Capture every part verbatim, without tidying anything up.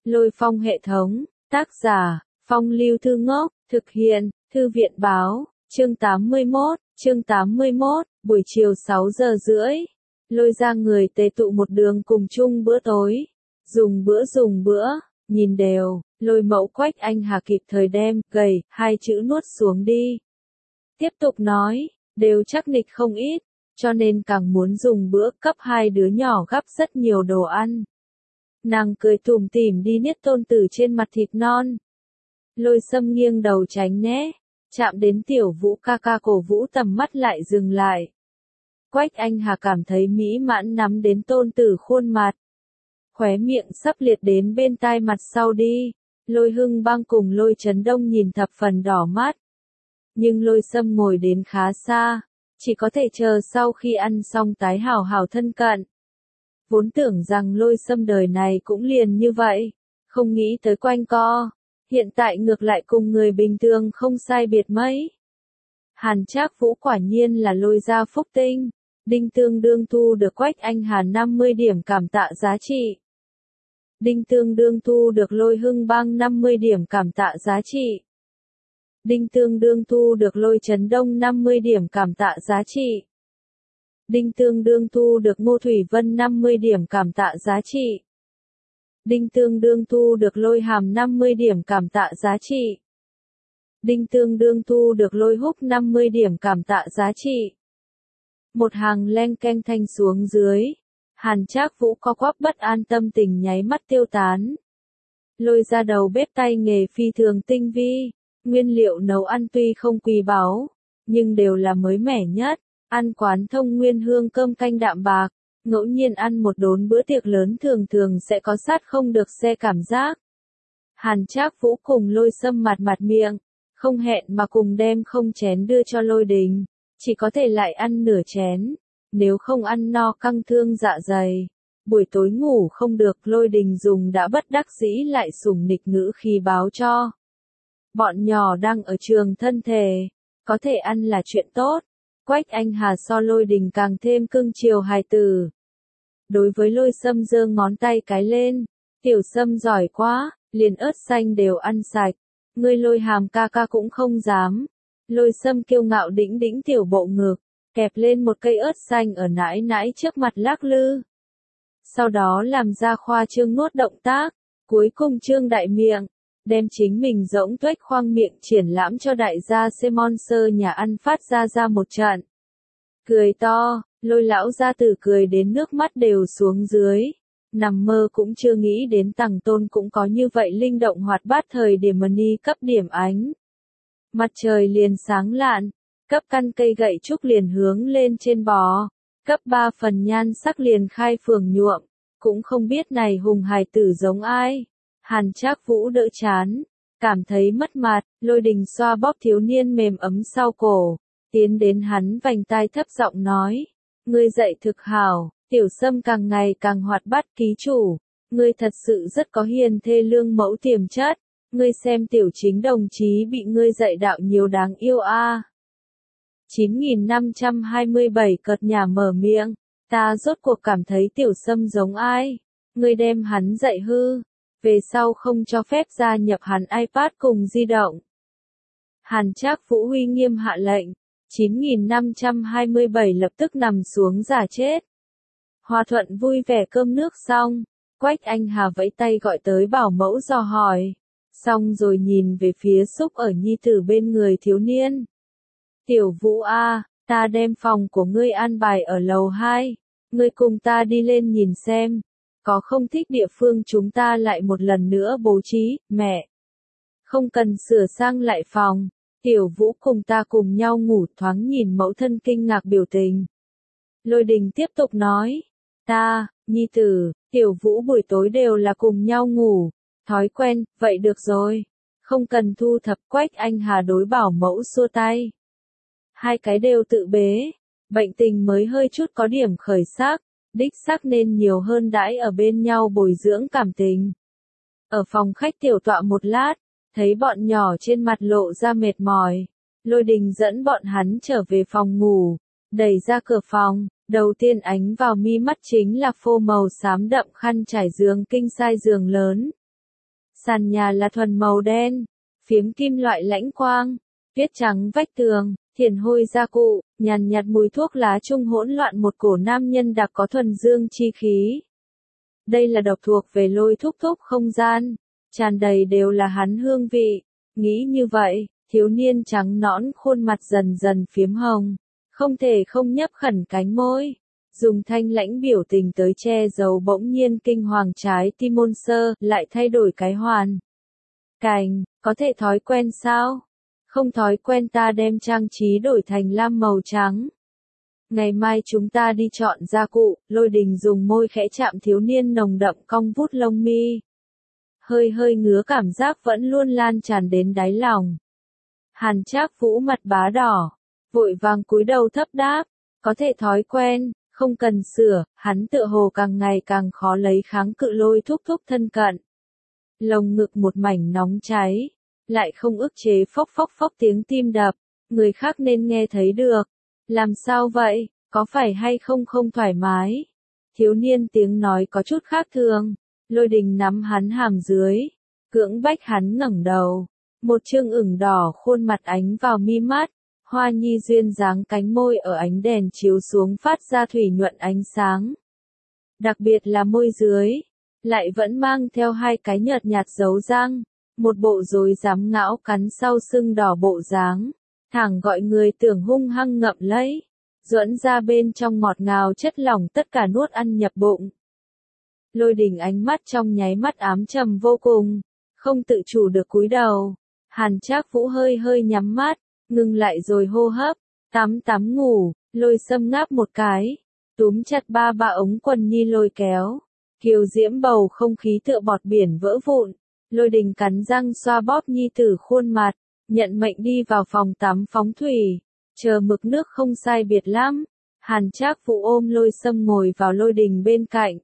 Lôi Phong hệ thống, tác giả, Phong Lưu Thư Ngốc, thực hiện, Thư viện báo, chương tám mươi mốt, chương tám mươi mốt, buổi chiều sáu giờ rưỡi. Lôi ra người tề tụ một đường cùng chung bữa tối. Dùng bữa dùng bữa, nhìn đều, Lôi Mẫu Quách Anh Hà kịp thời đem, gầy, hai chữ nuốt xuống đi. Tiếp tục nói, đều chắc nịch không ít, cho nên càng muốn dùng bữa cấp hai đứa nhỏ gắp rất nhiều đồ ăn. Nàng cười tủm tỉm đi niết tôn tử trên mặt thịt non. Lôi Sâm nghiêng đầu tránh né, chạm đến Tiểu Vũ ca ca cổ vũ tầm mắt lại dừng lại. Quách Anh Hà cảm thấy mỹ mãn nắm đến tôn tử khuôn mặt. Khóe miệng sắp liệt đến bên tai mặt sau đi. Lôi Hưng Bang cùng Lôi Trấn Đông nhìn thập phần đỏ mắt. Nhưng Lôi Sâm ngồi đến khá xa, chỉ có thể chờ sau khi ăn xong tái hảo hảo thân cận. Vốn tưởng rằng Lôi Sâm đời này cũng liền như vậy, không nghĩ tới quanh co, hiện tại ngược lại cùng người bình thường không sai biệt mấy. Hàn Trác Vũ quả nhiên là Lôi gia phúc tinh, Đinh tương đương thu được Quách Anh Hà năm mươi điểm cảm tạ giá trị. Đinh tương đương thu được Lôi Hưng Bang năm mươi điểm cảm tạ giá trị. Đinh tương đương thu được Lôi Trấn Đông năm mươi điểm cảm tạ giá trị. Đinh tương đương thu được Ngô Thủy Vân năm mươi điểm cảm tạ giá trị. Đinh tương đương thu được Lôi Hàm năm mươi điểm cảm tạ giá trị. Đinh tương đương thu được Lôi Húc năm mươi điểm cảm tạ giá trị. Một hàng len keng thanh xuống dưới. Hàn Trác Vũ co quắp bất an tâm tình nháy mắt tiêu tán. Lôi ra đầu bếp tay nghề phi thường tinh vi. Nguyên liệu nấu ăn tuy không quý báu, nhưng đều là mới mẻ nhất. Ăn quán thông nguyên hương cơm canh đạm bạc, ngẫu nhiên ăn một đốn bữa tiệc lớn thường thường sẽ có sát không được xe cảm giác. Hàn Trác Vũ cùng Lôi Sâm mặt mặt miệng, không hẹn mà cùng đem không chén đưa cho Lôi Đình, chỉ có thể lại ăn nửa chén, nếu không ăn no căng thương dạ dày. Buổi tối ngủ không được, Lôi Đình dùng đã bất đắc dĩ lại sủng nịch ngữ khi báo cho. Bọn nhỏ đang ở trường thân thể, có thể ăn là chuyện tốt. Quách Anh Hà so Lôi Đình càng thêm cưng chiều hài tử. Đối với Lôi Sâm giơ ngón tay cái lên, Tiểu Sâm giỏi quá, liền ớt xanh đều ăn sạch, ngươi Lôi Hàm ca ca cũng không dám. Lôi Sâm kiêu ngạo đĩnh đĩnh tiểu bộ ngực, kẹp lên một cây ớt xanh ở nãi nãi trước mặt lắc lư. Sau đó làm ra khoa trương nuốt động tác, cuối cùng trương đại miệng, đem chính mình rỗng tuếch khoang miệng triển lãm cho đại gia Simon sơ nhà ăn phát ra ra một trận. Cười to, Lôi lão gia tử cười đến nước mắt đều xuống dưới. Nằm mơ cũng chưa nghĩ đến Tằng Tôn cũng có như vậy linh động hoạt bát thời điểm mani cấp điểm ánh. Mặt trời liền sáng lạn, cấp căn cây gậy trúc liền hướng lên trên bò, cấp ba phần nhan sắc liền khai phường nhuộm, cũng không biết này hùng hài tử giống ai. Hàn Trác Vũ đỡ chán, cảm thấy mất mặt, Lôi Đình xoa bóp thiếu niên mềm ấm sau cổ, tiến đến hắn vành tai thấp giọng nói, ngươi dạy thực hảo, Tiểu Sâm càng ngày càng hoạt bát ký chủ, ngươi thật sự rất có hiền thê lương mẫu tiềm chất, ngươi xem Tiểu Chính đồng chí bị ngươi dạy đạo nhiều đáng yêu a. À. chín nghìn năm trăm hai mươi bảy cợt nhà mở miệng, ta rốt cuộc cảm thấy Tiểu Sâm giống ai, ngươi đem hắn dạy hư. Về sau không cho phép gia nhập hắn iPad cùng di động. Hàn Trác Vũ uy nghiêm hạ lệnh, chín nghìn năm trăm hai mươi bảy lập tức nằm xuống giả chết. Hòa thuận vui vẻ cơm nước xong, Quách Anh Hà vẫy tay gọi tới bảo mẫu dò hỏi, xong rồi nhìn về phía xúc ở nhi tử bên người thiếu niên. Tiểu Vũ a, ta đem phòng của ngươi an bài ở lầu hai, ngươi cùng ta đi lên nhìn xem. Có không thích địa phương chúng ta lại một lần nữa bố trí, mẹ. Không cần sửa sang lại phòng, Tiểu Vũ cùng ta cùng nhau ngủ. Thoáng nhìn mẫu thân kinh ngạc biểu tình. Lôi Đình tiếp tục nói, ta, nhi tử, Tiểu Vũ buổi tối đều là cùng nhau ngủ, thói quen, vậy được rồi, không cần thu thập. Quách Anh Hà đối bảo mẫu xua tay. Hai cái đều tự bế, bệnh tình mới hơi chút có điểm khởi sắc. Đích xác nên nhiều hơn đãi ở bên nhau bồi dưỡng cảm tình. Ở phòng khách tiểu tọa một lát, thấy bọn nhỏ trên mặt lộ ra mệt mỏi. Lôi Đình dẫn bọn hắn trở về phòng ngủ, đẩy ra cửa phòng, đầu tiên ánh vào mi mắt chính là phô màu xám đậm khăn trải giường kinh size giường lớn. Sàn nhà là thuần màu đen, phiếm kim loại lãnh quang, tuyết trắng vách tường, thiền hôi gia cụ, nhàn nhạt mùi thuốc lá chung hỗn loạn một cổ nam nhân đặc có thuần dương chi khí. Đây là độc thuộc về Lôi Thúc Thúc không gian, tràn đầy đều là hắn hương vị. Nghĩ như vậy, thiếu niên trắng nõn khuôn mặt dần dần phiếm hồng, không thể không nhấp khẩn cánh môi, dùng thanh lãnh biểu tình tới che giấu bỗng nhiên kinh hoàng trái tim môn sơ, lại thay đổi cái hoàn cảnh, có thể thói quen sao? Không thói quen ta đem trang trí đổi thành lam màu trắng. Ngày mai chúng ta đi chọn gia cụ, Lôi Đình dùng môi khẽ chạm thiếu niên nồng đậm cong vút lông mi. Hơi hơi ngứa cảm giác vẫn luôn lan tràn đến đáy lòng. Hàn Trác Vũ mặt bá đỏ, vội vàng cúi đầu thấp đáp, có thể thói quen, không cần sửa, hắn tựa hồ càng ngày càng khó lấy kháng cự Lôi Thúc Thúc thân cận. Lồng ngực một mảnh nóng cháy, lại không ức chế phốc phốc phốc tiếng tim đập, người khác nên nghe thấy được. Làm sao vậy, có phải hay không không thoải mái? Thiếu niên tiếng nói có chút khác thường, Lôi Đình nắm hắn hàm dưới, cưỡng bách hắn ngẩng đầu, một trương ửng đỏ khuôn mặt ánh vào mi mắt, hoa nhi duyên dáng cánh môi ở ánh đèn chiếu xuống phát ra thủy nhuận ánh sáng. Đặc biệt là môi dưới, lại vẫn mang theo hai cái nhợt nhạt dấu răng, một bộ rối rắm ngão cắn sau sưng đỏ bộ dáng, thẳng gọi người tưởng hung hăng ngậm lấy, duẫn ra bên trong ngọt ngào chất lỏng tất cả nuốt ăn nhập bụng. Lôi Đình ánh mắt trong nháy mắt ám trầm vô cùng, không tự chủ được cúi đầu. Hàn Trác Vũ hơi hơi nhắm mắt, ngừng lại rồi hô hấp, tắm tắm ngủ, Lôi Sâm ngáp một cái, túm chặt ba ba ống quần nhi lôi kéo, kiều diễm bầu không khí tựa bọt biển vỡ vụn. Lôi Đình cắn răng xoa bóp nhi tử khuôn mặt, nhận mệnh đi vào phòng tắm phóng thủy, chờ mực nước không sai biệt lắm. Hàn Trác Vũ ôm Lôi Sâm ngồi vào Lôi Đình bên cạnh,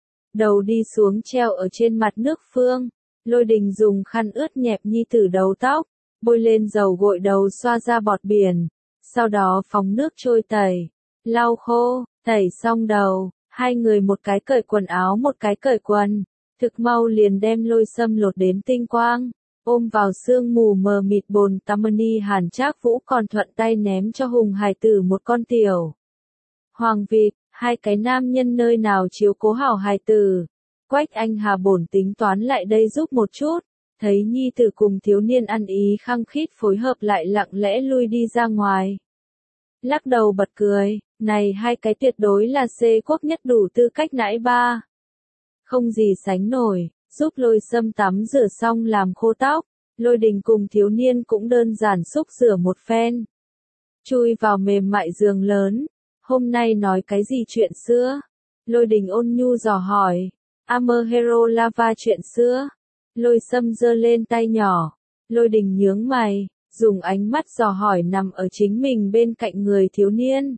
đầu đi xuống treo ở trên mặt nước phương. Lôi Đình dùng khăn ướt nhẹp nhi tử đầu tóc, bôi lên dầu gội đầu xoa ra bọt biển, sau đó phóng nước trôi tẩy, lau khô, tẩy xong đầu, hai người một cái cởi quần áo một cái cởi quần, thực mau liền đem Lôi Sâm lột đến tinh quang, ôm vào sương mù mờ mịt bồn tắm ni. Hàn Trác Vũ còn thuận tay ném cho Hùng Hải Tử một con tiểu hoàng vịt, hai cái nam nhân nơi nào chiếu cố hảo Hải Tử. Quách Anh Hà bổn tính toán lại đây giúp một chút, thấy nhi tử cùng thiếu niên ăn ý khăng khít phối hợp lại lặng lẽ lui đi ra ngoài. Lắc đầu bật cười, này hai cái tuyệt đối là C quốc nhất đủ tư cách nãi ba. Không gì sánh nổi, giúp Lôi Sâm tắm rửa xong làm khô tóc, Lôi Đình cùng thiếu niên cũng đơn giản xúc rửa một phen. Chui vào mềm mại giường lớn, hôm nay nói cái gì chuyện xưa? Lôi Đình ôn nhu dò hỏi. Amahero Lava chuyện xưa. Lôi Sâm giơ lên tay nhỏ. Lôi Đình nhướng mày, dùng ánh mắt dò hỏi nằm ở chính mình bên cạnh người thiếu niên.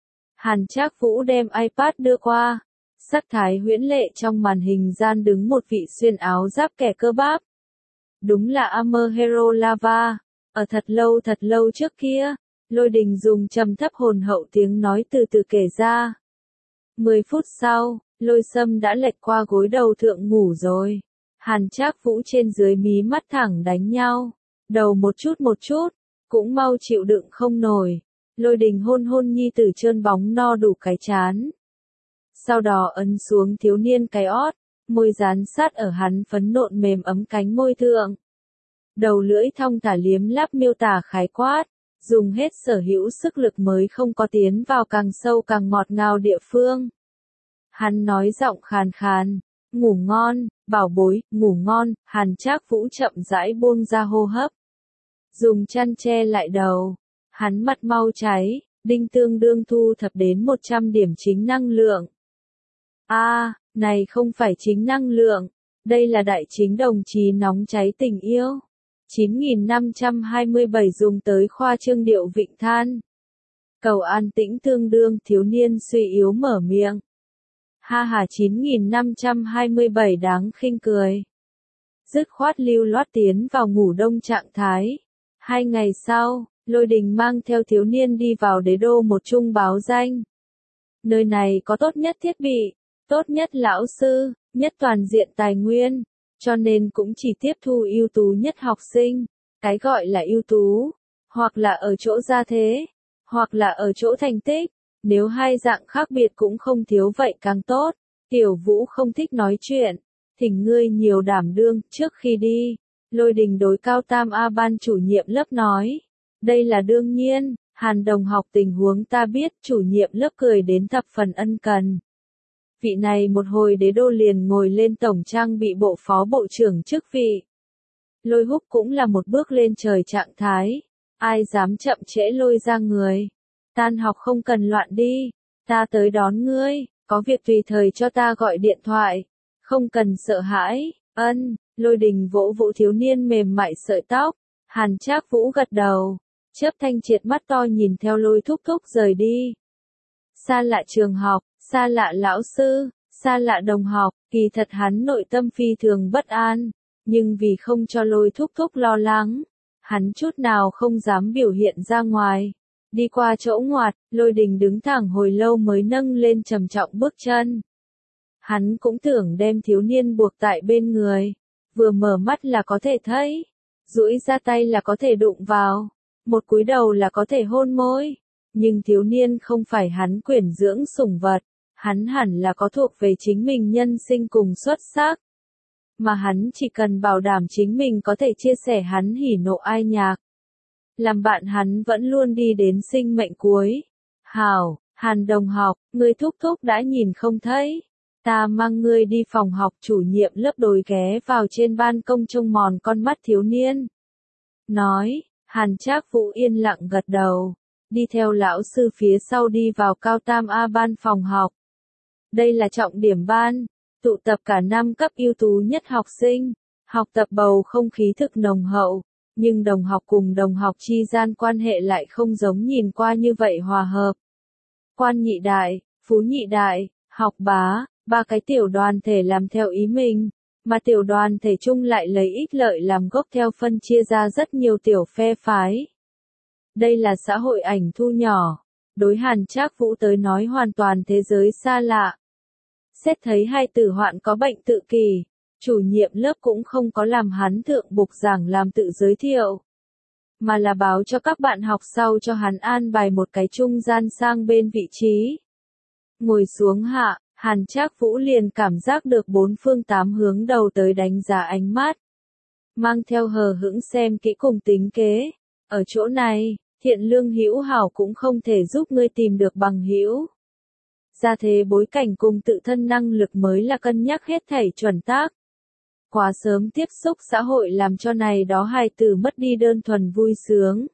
Hàn Trác Vũ đem iPad đưa qua. Sắc thái huyễn lệ trong màn hình gian đứng một vị xuyên áo giáp kẻ cơ bắp. Đúng là Amahero Lava. Ở thật lâu thật lâu trước kia, Lôi Đình dùng trầm thấp hồn hậu tiếng nói từ từ kể ra. Mười phút sau, Lôi Sâm đã lệch qua gối đầu thượng ngủ rồi. Hàn Trác Vũ trên dưới mí mắt thẳng đánh nhau, đầu một chút một chút, cũng mau chịu đựng không nổi. Lôi Đình hôn hôn nhi tử trơn bóng no đủ cái chán. Sau đó ấn xuống thiếu niên cái ót, môi dán sát ở hắn phấn nộn mềm ấm cánh môi thượng. Đầu lưỡi thong thả liếm láp miêu tả khái quát, dùng hết sở hữu sức lực mới không có tiến vào càng sâu càng ngọt ngào địa phương. Hắn nói giọng khàn khàn, ngủ ngon, bảo bối, ngủ ngon. Hàn Trác Vũ chậm rãi buông ra hô hấp, dùng chăn che lại đầu, hắn mặt mau cháy, đinh tương đương thu thập đến một trăm điểm chính năng lượng. A, à, này không phải chính năng lượng, đây là đại chính đồng chí nóng cháy tình yêu. chín nghìn năm trăm hai mươi bảy dùng tới khoa trương điệu vịnh than. Cầu an tĩnh tương đương thiếu niên suy yếu mở miệng. Ha ha chín nghìn năm trăm hai mươi bảy đáng khinh cười. Dứt khoát lưu loát tiến vào ngủ đông trạng thái. Hai ngày sau, Lôi Đình mang theo thiếu niên đi vào đế đô một trung báo danh. Nơi này có tốt nhất thiết bị, tốt nhất lão sư, nhất toàn diện tài nguyên, cho nên cũng chỉ tiếp thu ưu tú nhất học sinh. Cái gọi là ưu tú, hoặc là ở chỗ gia thế, hoặc là ở chỗ thành tích, nếu hai dạng khác biệt cũng không thiếu vậy càng tốt. Tiểu Vũ không thích nói chuyện, thỉnh ngươi nhiều đảm đương. Trước khi đi, Lôi Đình đối Cao Tam A Ban chủ nhiệm lớp nói, đây là đương nhiên, Hàn đồng học tình huống ta biết. Chủ nhiệm lớp cười đến thập phần ân cần. Vị này một hồi đế đô liền ngồi lên tổng trang bị bộ phó bộ trưởng chức vị. Lôi Húc cũng là một bước lên trời trạng thái, ai dám chậm trễ Lôi ra người. Tan học không cần loạn đi, ta tới đón ngươi, có việc tùy thời cho ta gọi điện thoại, không cần sợ hãi. Ân. Lôi Đình vỗ vỗ thiếu niên mềm mại sợi tóc, Hàn Trác Vũ gật đầu, chớp thanh triệt mắt to nhìn theo Lôi thúc thúc rời đi. Xa lạ trường học, xa lạ lão sư, xa lạ đồng học, kỳ thật hắn nội tâm phi thường bất an, nhưng vì không cho Lôi thúc thúc lo lắng, hắn chút nào không dám biểu hiện ra ngoài. Đi qua chỗ ngoặt, Lôi Đình đứng thẳng hồi lâu mới nâng lên trầm trọng bước chân. Hắn cũng tưởng đem thiếu niên buộc tại bên người, vừa mở mắt là có thể thấy, duỗi ra tay là có thể đụng vào, một cúi đầu là có thể hôn môi. Nhưng thiếu niên không phải hắn quyển dưỡng sủng vật, hắn hẳn là có thuộc về chính mình nhân sinh cùng xuất sắc. Mà hắn chỉ cần bảo đảm chính mình có thể chia sẻ hắn hỉ nộ ai nhạc. Làm bạn hắn vẫn luôn đi đến sinh mệnh cuối. Hảo, Hàn đồng học, ngươi thúc thúc đã nhìn không thấy. Ta mang ngươi đi phòng học. Chủ nhiệm lớp đồi ghé vào trên ban công trông mòn con mắt thiếu niên. Nói, Hàn Trác Vũ yên lặng gật đầu, đi theo lão sư phía sau đi vào Cao Tam A Ban phòng học. Đây là trọng điểm ban, tụ tập cả năm cấp ưu tú nhất học sinh, học tập bầu không khí thực nồng hậu, nhưng đồng học cùng đồng học chi gian quan hệ lại không giống nhìn qua như vậy hòa hợp. Quan nhị đại, phú nhị đại, học bá, ba cái tiểu đoàn thể làm theo ý mình, mà tiểu đoàn thể chung lại lấy ích lợi làm gốc theo phân chia ra rất nhiều tiểu phe phái. Đây là xã hội ảnh thu nhỏ, đối Hàn Trác Vũ tới nói hoàn toàn thế giới xa lạ. Xét thấy hai tử hoạn có bệnh tự kỷ, chủ nhiệm lớp cũng không có làm hắn thượng bục giảng làm tự giới thiệu, mà là báo cho các bạn học sau cho hắn an bài một cái trung gian sang bên vị trí. Ngồi xuống hạ, Hàn Trác Vũ liền cảm giác được bốn phương tám hướng đầu tới đánh giá ánh mắt, mang theo hờ hững xem kỹ cùng tính kế. Ở chỗ này, thiện lương hữu hảo cũng không thể giúp ngươi tìm được bằng hữu. Gia thế bối cảnh cùng tự thân năng lực mới là cân nhắc hết thảy chuẩn tác. Quá sớm tiếp xúc xã hội làm cho này đó hài tử mất đi đơn thuần vui sướng.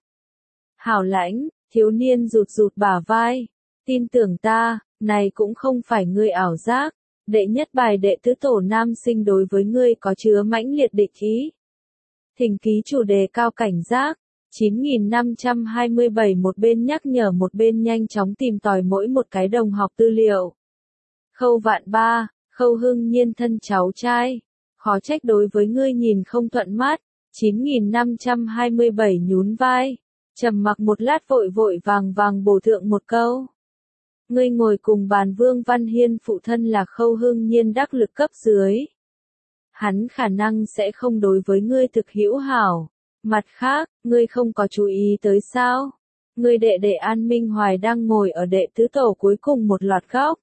Hảo lãnh, thiếu niên rụt rụt bả vai, tin tưởng ta, này cũng không phải ngươi ảo giác. Đệ nhất bài đệ tứ tổ nam sinh đối với ngươi có chứa mãnh liệt địch ý. Thỉnh ký chủ đề cao cảnh giác. chín nghìn năm trăm hai mươi bảy một bên nhắc nhở một bên nhanh chóng tìm tòi mỗi một cái đồng học tư liệu. Khâu Vạn Ba, Khâu Hưng Nhiên thân cháu trai. Khó trách đối với ngươi nhìn không thuận mắt. chín nghìn năm trăm hai mươi bảy nhún vai. Trầm mặc một lát vội vội vàng vàng bổ thượng một câu. Ngươi ngồi cùng bàn Vương Văn Hiên phụ thân là Khâu Hưng Nhiên đắc lực cấp dưới. Hắn khả năng sẽ không đối với ngươi thực hữu hảo. Mặt khác, ngươi không có chú ý tới sao? Ngươi đệ đệ An Minh Hoài đang ngồi ở đệ tứ tổ cuối cùng một loạt góc.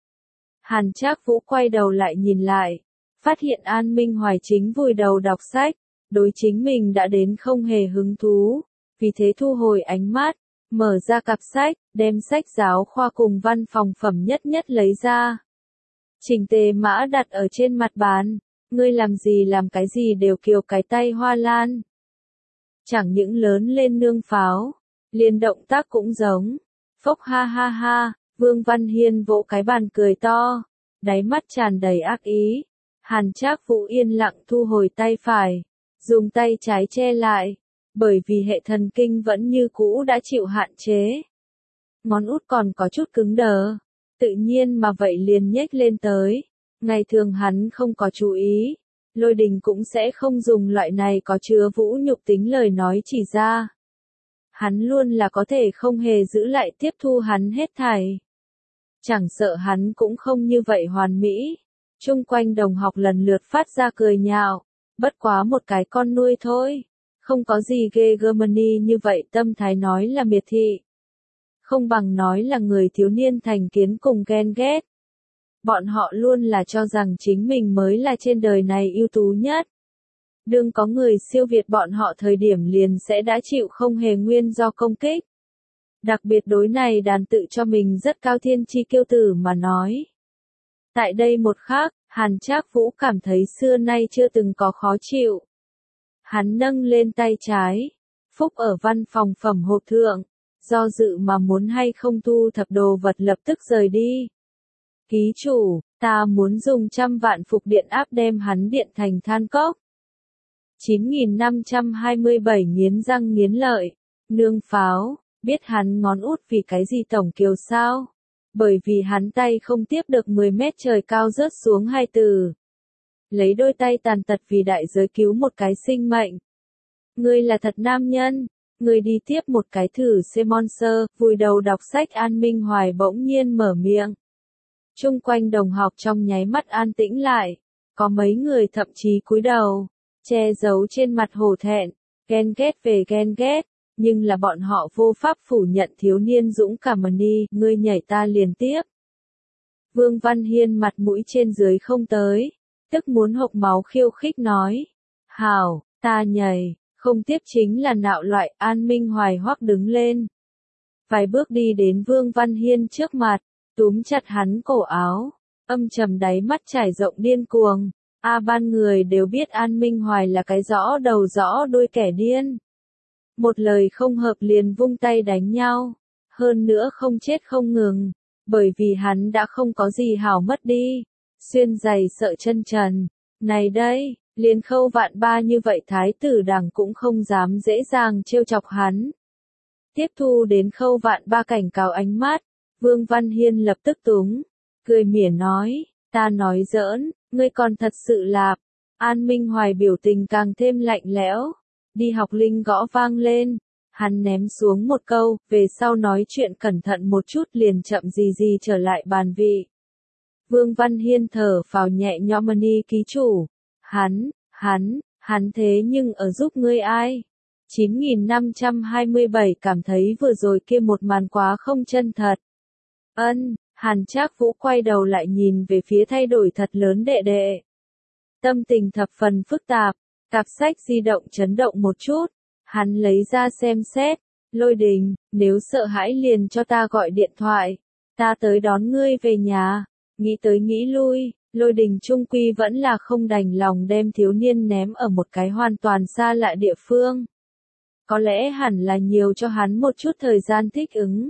Hàn Trác Vũ quay đầu lại nhìn lại, phát hiện An Minh Hoài chính vùi đầu đọc sách, đối chính mình đã đến không hề hứng thú, vì thế thu hồi ánh mắt, mở ra cặp sách, đem sách giáo khoa cùng văn phòng phẩm nhất nhất lấy ra. Chỉnh tề mã đặt ở trên mặt bàn, ngươi làm gì làm cái gì đều kiều cái tay hoa lan. Chẳng những lớn lên nương pháo, liền động tác cũng giống. Phốc ha ha ha, Vương Văn Hiên vỗ cái bàn cười to, đáy mắt tràn đầy ác ý. Hàn Trác Vũ yên lặng thu hồi tay phải, dùng tay trái che lại, bởi vì hệ thần kinh vẫn như cũ đã chịu hạn chế. Ngón út còn có chút cứng đờ, tự nhiên mà vậy liền nhếch lên tới. Ngày thường hắn không có chú ý. Lôi Đình cũng sẽ không dùng loại này có chứa vũ nhục tính lời nói chỉ ra. Hắn luôn là có thể không hề giữ lại tiếp thu hắn hết thảy. Chẳng sợ hắn cũng không như vậy hoàn mỹ, Chung quanh đồng học lần lượt phát ra cười nhạo, bất quá một cái con nuôi thôi, không có gì ghê Germany như vậy, tâm thái nói là miệt thị. Không bằng nói là người thiếu niên thành kiến cùng ghen ghét. Bọn họ luôn là cho rằng chính mình mới là trên đời này ưu tú nhất. Đương có người siêu việt bọn họ thời điểm liền sẽ đã chịu không hề nguyên do công kích. Đặc biệt đối này đàn tự cho mình rất cao thiên chi kiêu tử mà nói. Tại đây một khắc, Hàn Trác Vũ cảm thấy xưa nay chưa từng có khó chịu. Hắn nâng lên tay trái, phúc ở văn phòng phẩm hộp thượng, do dự mà muốn hay không thu thập đồ vật lập tức rời đi. Ký chủ, ta muốn dùng trăm vạn phục điện áp đem hắn điện thành than cốc. chín nghìn năm trăm hai mươi bảy nghiến răng nghiến lợi, nương pháo, biết hắn ngón út vì cái gì tổng kiều sao? Bởi vì hắn tay không tiếp được mười mét trời cao rớt xuống hai từ. Lấy đôi tay tàn tật vì đại giới cứu một cái sinh mệnh. Ngươi là thật nam nhân, ngươi đi tiếp một cái thử xem monster, vùi đầu đọc sách. An Minh Hoài bỗng nhiên mở miệng. Chung quanh đồng học trong nháy mắt an tĩnh lại, có mấy người thậm chí cúi đầu, che giấu trên mặt hổ thẹn, ghen ghét về ghen ghét, nhưng là bọn họ vô pháp phủ nhận thiếu niên dũng cảm đi, ngươi nhảy ta liền tiếp. Vương Văn Hiên mặt mũi trên dưới không tới, tức muốn hộc máu khiêu khích nói, hảo, ta nhảy, không tiếp chính là nạo loại. An Minh Hoài hoắc đứng lên, vài bước đi đến Vương Văn Hiên trước mặt, túm chặt hắn cổ áo, âm trầm đáy mắt trải rộng điên cuồng. A ban người đều biết An Minh Hoài là cái rõ đầu rõ đuôi kẻ điên. Một lời không hợp liền vung tay đánh nhau, hơn nữa không chết không ngừng, bởi vì hắn đã không có gì hảo mất đi. Xuyên giày sợ chân trần, này đây, liền Khâu Vạn Ba như vậy thái tử đảng cũng không dám dễ dàng trêu chọc hắn. Tiếp thu đến Khâu Vạn Ba cảnh cáo ánh mắt, Vương Văn Hiên lập tức túng, cười mỉa nói, ta nói giỡn, ngươi còn thật sự lạp. An Minh Hoài biểu tình càng thêm lạnh lẽo, đi học linh gõ vang lên, hắn ném xuống một câu, về sau nói chuyện cẩn thận một chút liền chậm gì gì trở lại bàn vị. Vương Văn Hiên thở phào nhẹ nhõm đi, ký chủ, hắn, hắn, hắn thế nhưng ở giúp ngươi ai? chín nghìn năm trăm hai mươi bảy cảm thấy vừa rồi kia một màn quá không chân thật. Ân, Hàn Trác Vũ quay đầu lại nhìn về phía thay đổi thật lớn đệ đệ. Tâm tình thập phần phức tạp, cặp sách di động chấn động một chút, hắn lấy ra xem xét, Lôi Đình, nếu sợ hãi liền cho ta gọi điện thoại, ta tới đón ngươi về nhà. Nghĩ tới nghĩ lui, Lôi Đình trung quy vẫn là không đành lòng đem thiếu niên ném ở một cái hoàn toàn xa lạ địa phương. Có lẽ hẳn là nhiều cho hắn một chút thời gian thích ứng.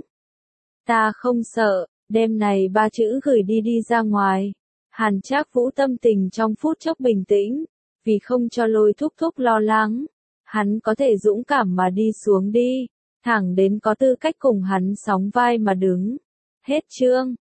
Ta không sợ, đem này ba chữ gửi đi đi ra ngoài. Hàn Trác Vũ tâm tình trong phút chốc bình tĩnh, vì không cho Lôi thúc thúc lo lắng, hắn có thể dũng cảm mà đi xuống đi, thẳng đến có tư cách cùng hắn sóng vai mà đứng. Hết chương.